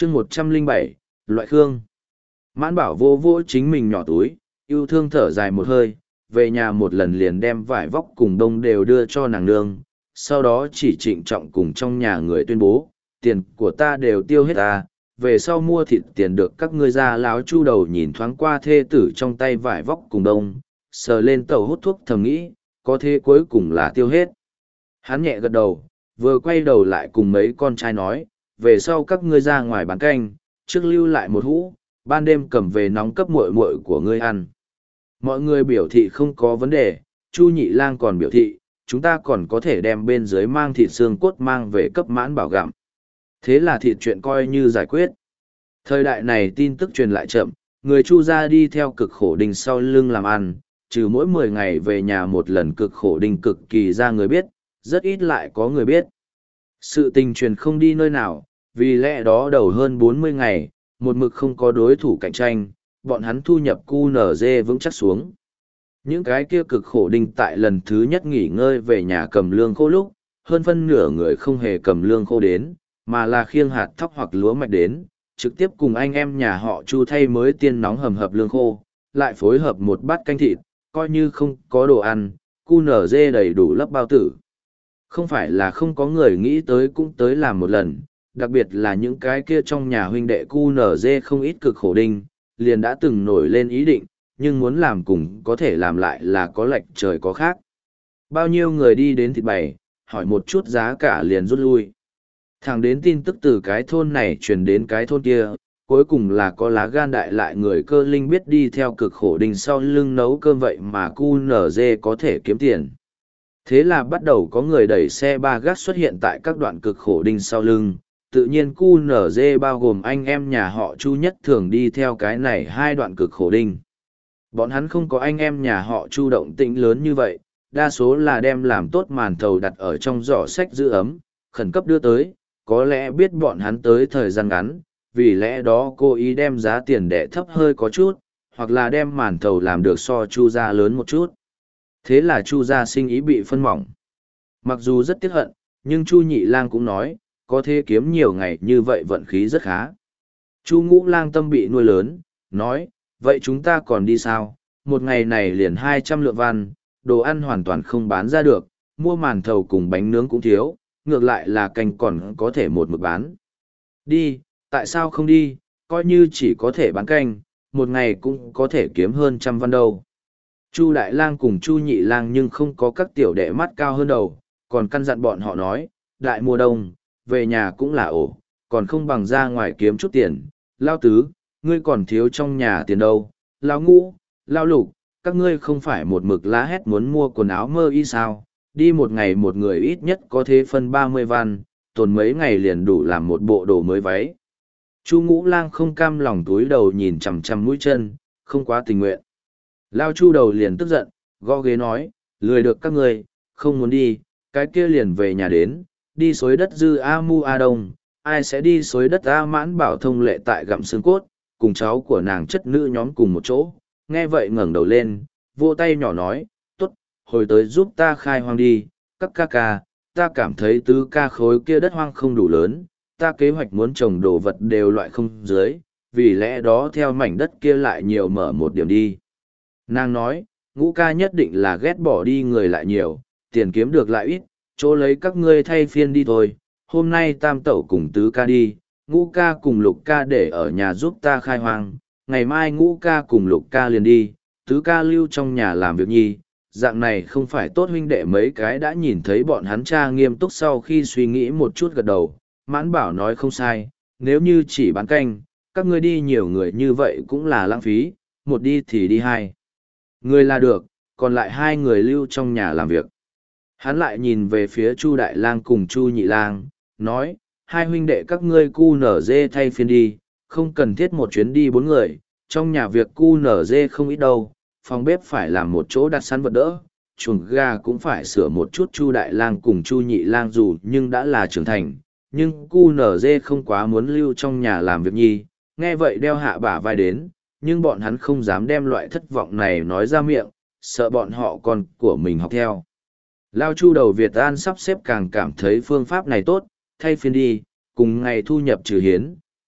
chương 107, loại khương. Mãn bảo vô vô chính mình nhỏ túi, yêu thương thở dài một hơi, về nhà một lần liền đem vải vóc cùng đông đều đưa cho nàng nương, sau đó chỉ trịnh trọng cùng trong nhà người tuyên bố, tiền của ta đều tiêu hết ta, về sau mua thịt tiền được các ngươi ra. Láo chu đầu nhìn thoáng qua thê tử trong tay vải vóc cùng đông, sờ lên tàu hút thuốc thầm nghĩ, có thế cuối cùng là tiêu hết. Hắn nhẹ gật đầu, vừa quay đầu lại cùng mấy con trai nói, về sau các ngươi ra ngoài bán canh, trước lưu lại một hũ, ban đêm cầm về nóng cấp muội muội của ngươi ăn. Mọi người biểu thị không có vấn đề, Chu Nhị Lang còn biểu thị, chúng ta còn có thể đem bên dưới mang thịt xương cốt mang về cấp Mãn Bảo gặm. Thế là thịt chuyện coi như giải quyết. Thời đại này tin tức truyền lại chậm, người Chu gia đi theo cực khổ đình sau lưng làm ăn, trừ mỗi 10 ngày về nhà một lần cực khổ đình cực kỳ ra người biết, rất ít lại có người biết. Sự tình truyền không đi nơi nào, vì lẽ đó đầu hơn 40 ngày, một mực không có đối thủ cạnh tranh, bọn hắn thu nhập QNZ vững chắc xuống. Những cái kia cực khổ đinh tại lần thứ nhất nghỉ ngơi về nhà cầm lương khô lúc, hơn phân nửa người không hề cầm lương khô đến, mà là khiêng hạt thóc hoặc lúa mạch đến, trực tiếp cùng anh em nhà họ Chu thay mới tiên nóng hầm hập lương khô, lại phối hợp một bát canh thịt, coi như không có đồ ăn, QNZ đầy đủ lấp bao tử. Không phải là không có người nghĩ tới cũng tới làm một lần, đặc biệt là những cái kia trong nhà huynh đệ QNZ không ít cực khổ đinh, liền đã từng nổi lên ý định, nhưng muốn làm cùng có thể làm lại là có lệch trời có khác. Bao nhiêu người đi đến thịt bày, hỏi một chút giá cả liền rút lui. Thẳng đến tin tức từ cái thôn này truyền đến cái thôn kia, cuối cùng là có lá gan đại lại người cơ linh biết đi theo cực khổ đinh sau lưng nấu cơm vậy mà QNZ có thể kiếm tiền. Thế là bắt đầu có người đẩy xe ba gác xuất hiện tại các đoạn cực khổ đinh sau lưng, tự nhiên QNZ bao gồm anh em nhà họ Chu nhất thường đi theo cái này hai đoạn cực khổ đinh. Bọn hắn không có anh em nhà họ Chu động tĩnh lớn như vậy, đa số là đem làm tốt màn thầu đặt ở trong giỏ sách giữ ấm, khẩn cấp đưa tới, có lẽ biết bọn hắn tới thời gian ngắn, vì lẽ đó cô ý đem giá tiền đẻ thấp hơi có chút, hoặc là đem màn thầu làm được so Chu gia lớn một chút. Thế là Chu gia sinh ý bị phân mỏng. Mặc dù rất tiếc hận, nhưng Chu Nhị Lang cũng nói, có thể kiếm nhiều ngày như vậy vận khí rất khá. Chu Ngũ Lang tâm bị nuôi lớn, nói, vậy chúng ta còn đi sao? Một ngày này liền 200 lượng văn, đồ ăn hoàn toàn không bán ra được, mua màn thầu cùng bánh nướng cũng thiếu, ngược lại là canh còn có thể một mực bán. Đi, tại sao không đi, coi như chỉ có thể bán canh, một ngày cũng có thể kiếm hơn 100 văn đâu. Chu Đại Lang cùng Chu Nhị Lang nhưng không có các tiểu đệ mắt cao hơn đầu, còn căn dặn bọn họ nói, đại mùa đông, về nhà cũng là ổ, còn không bằng ra ngoài kiếm chút tiền. Lao tứ, ngươi còn thiếu trong nhà tiền đâu. Lao ngũ, Lao lục, các ngươi không phải một mực lá hét muốn mua quần áo mơ y sao, đi một ngày một người ít nhất có thế phân 30 văn, tồn mấy ngày liền đủ làm một bộ đồ mới váy. Chu Ngũ Lang không cam lòng túi đầu nhìn chằm chằm mũi chân, không quá tình nguyện. Lao Chu đầu liền tức giận, gõ ghế nói, lười được các ngươi, không muốn đi, cái kia liền về nhà đến, đi xối đất dư A Mu A Đông, ai sẽ đi xối đất A Mãn Bảo thông lệ tại gặm xương cốt, cùng cháu của nàng chất nữ nhóm cùng một chỗ, nghe vậy ngẩng đầu lên, vô tay nhỏ nói, tốt, hồi tới giúp ta khai hoang đi, các ca ca, ta cảm thấy tứ ca khối kia đất hoang không đủ lớn, ta kế hoạch muốn trồng đồ vật đều loại không dưới, vì lẽ đó theo mảnh đất kia lại nhiều mở một điểm đi. Nàng nói, Ngũ ca nhất định là ghét bỏ đi người lại nhiều, tiền kiếm được lại ít, chỗ lấy các ngươi thay phiên đi thôi, hôm nay tam tẩu cùng tứ ca đi, Ngũ ca cùng lục ca để ở nhà giúp ta khai hoang, ngày mai Ngũ ca cùng lục ca liền đi, tứ ca lưu trong nhà làm việc nhi, dạng này không phải tốt. Huynh đệ mấy cái đã nhìn thấy bọn hắn cha nghiêm túc sau khi suy nghĩ một chút gật đầu, Mãn Bảo nói không sai, nếu như chỉ bán canh, các ngươi đi nhiều người như vậy cũng là lãng phí, một đi thì đi hai người là được, còn lại hai người lưu trong nhà làm việc. Hắn lại nhìn về phía Chu Đại Lang cùng Chu Nhị Lang, nói, hai huynh đệ các ngươi QNZ thay phiên đi, không cần thiết một chuyến đi 4 người, trong nhà việc QNZ không ít đâu, phòng bếp phải làm một chỗ đặt sẵn vật đỡ, chuồng gà cũng phải sửa một chút. Chu Đại Lang cùng Chu Nhị Lang dù nhưng đã là trưởng thành, nhưng QNZ không quá muốn lưu trong nhà làm việc nhi, nghe vậy đeo hạ bả vai đến, nhưng bọn hắn không dám đem loại thất vọng này nói ra miệng, sợ bọn họ con của mình học theo. Lao Chu đầu Việt An sắp xếp càng cảm thấy phương pháp này tốt, thay phiên đi, cùng ngày thu nhập trừ hiến,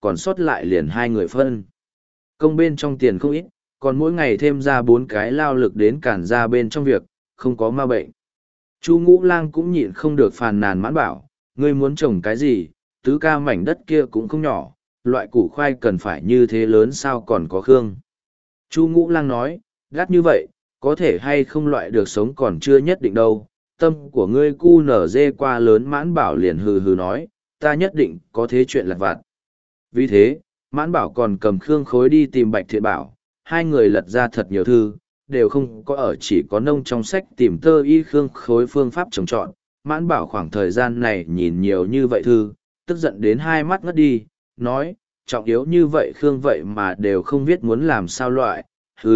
còn sót lại liền hai người phân. Công bên trong tiền không ít, còn mỗi ngày thêm ra 4 cái lao lực đến cản ra bên trong việc, không có ma bệnh. Chu Ngũ Lang cũng nhịn không được phàn nàn Mãn Bảo, ngươi muốn trồng cái gì, tứ ca mảnh đất kia cũng không nhỏ, loại củ khoai cần phải như thế lớn sao còn có khương. Chu Ngũ Lang nói, gắt như vậy, có thể hay không loại được sống còn chưa nhất định đâu, tâm của ngươi cu nở dê qua lớn. Mãn Bảo liền hừ hừ nói, ta nhất định có thế chuyện lặt vặt. Vì thế, Mãn Bảo còn cầm Khương Khối đi tìm Bạch Thiện Bảo, hai người lật ra thật nhiều thư, đều không có ở, chỉ có nông trong sách tìm tơ y Khương Khối phương pháp trồng trọt. Mãn Bảo khoảng thời gian này nhìn nhiều như vậy thư, tức giận đến hai mắt ngất đi, nói, trọng yếu như vậy Khương vậy mà đều không viết muốn làm sao loại,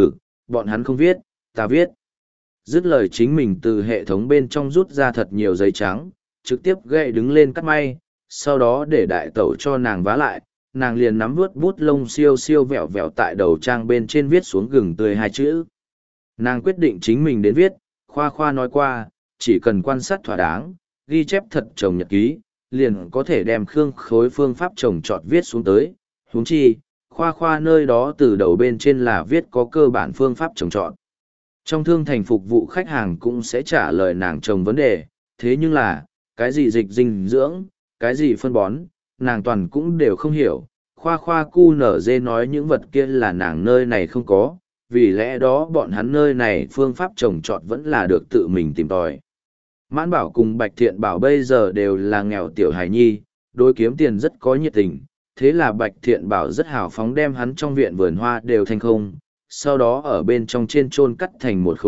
bọn hắn không viết, ta viết. Dứt lời chính mình từ hệ thống bên trong rút ra thật nhiều giấy trắng, trực tiếp gậy đứng lên cắt may, sau đó để đại tẩu cho nàng vá lại, nàng liền nắm vuốt bút lông siêu siêu vẹo vẹo tại đầu trang bên trên viết xuống gừng tươi 2 chữ. Nàng quyết định chính mình đến viết, khoa khoa nói qua, chỉ cần quan sát thỏa đáng, ghi chép thật trồng nhật ký, liền có thể đem Khương Khối phương pháp trồng trọt viết xuống tới. Huống chi, khoa khoa nơi đó từ đầu bên trên là viết có cơ bản phương pháp trồng trọt. Trong thương thành phục vụ khách hàng cũng sẽ trả lời nàng trồng vấn đề, thế nhưng là, cái gì dịch dinh dưỡng, cái gì phân bón, nàng toàn cũng đều không hiểu. Khoa khoa cu nở dê nói những vật kia là nàng nơi này không có, vì lẽ đó bọn hắn nơi này phương pháp trồng trọt vẫn là được tự mình tìm tòi. Mãn Bảo cùng Bạch Thiện Bảo bây giờ đều là nghèo tiểu hài nhi, đối kiếm tiền rất có nhiệt tình, thế là Bạch Thiện Bảo rất hào phóng đem hắn trong viện vườn hoa đều thành không, sau đó ở bên trong trên chôn cắt thành một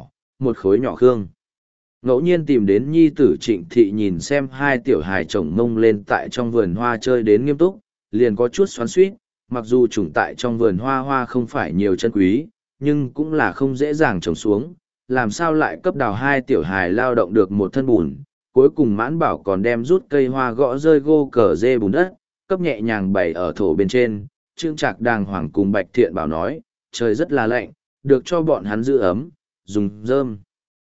khối nhỏ khương. Ngẫu nhiên tìm đến nhi tử Trịnh Thị nhìn xem hai tiểu hài chồng mông lên tại trong vườn hoa chơi đến nghiêm túc, liền có chút xoắn xuýt, mặc dù trùng tại trong vườn hoa hoa không phải nhiều chân quý, nhưng cũng là không dễ dàng trồng xuống, làm sao lại cấp đào hai tiểu hài lao động được một thân bùn. Cuối cùng Mãn Bảo còn đem rút cây hoa gõ rơi gô cờ dê bùn đất, cấp nhẹ nhàng bày ở thổ bên trên. Trương Trạc đàng hoàng cùng Bạch Thiện Bảo nói, trời rất là lạnh, được cho bọn hắn giữ ấm, dùng rơm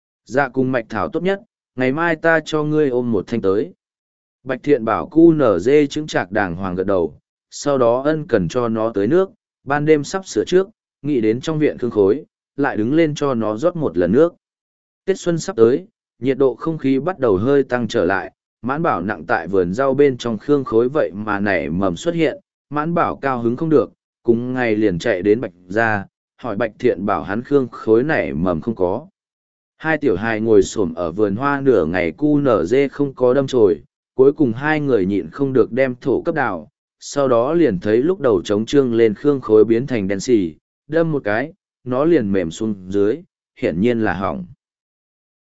dạ cùng mạch thảo tốt nhất, ngày mai ta cho ngươi ôm một thanh tới. Bạch Thiện Bảo cu nở dê Trương Trạc đàng hoàng gật đầu, sau đó ân cần cho nó tới nước, ban đêm sắp sửa trước, nghĩ đến trong viện Khương Khối, lại đứng lên cho nó rót một lần nước. Tết xuân sắp tới, nhiệt độ không khí bắt đầu hơi tăng trở lại, Mãn Bảo nặng tại vườn rau bên trong Khương Khối vậy mà nảy mầm xuất hiện, Mãn Bảo cao hứng không được, cùng ngày liền chạy đến Bạch gia, hỏi Bạch Thiện Bảo hắn Khương Khối nảy mầm không có. Hai tiểu hài ngồi xổm ở vườn hoa nửa ngày cu nở dê không có đâm chồi, cuối cùng hai người nhịn không được đem thổ cấp đào, sau đó liền thấy lúc đầu trống trương lên Khương Khối biến thành đen xì, đâm một cái, nó liền mềm xuống dưới, hiển nhiên là hỏng.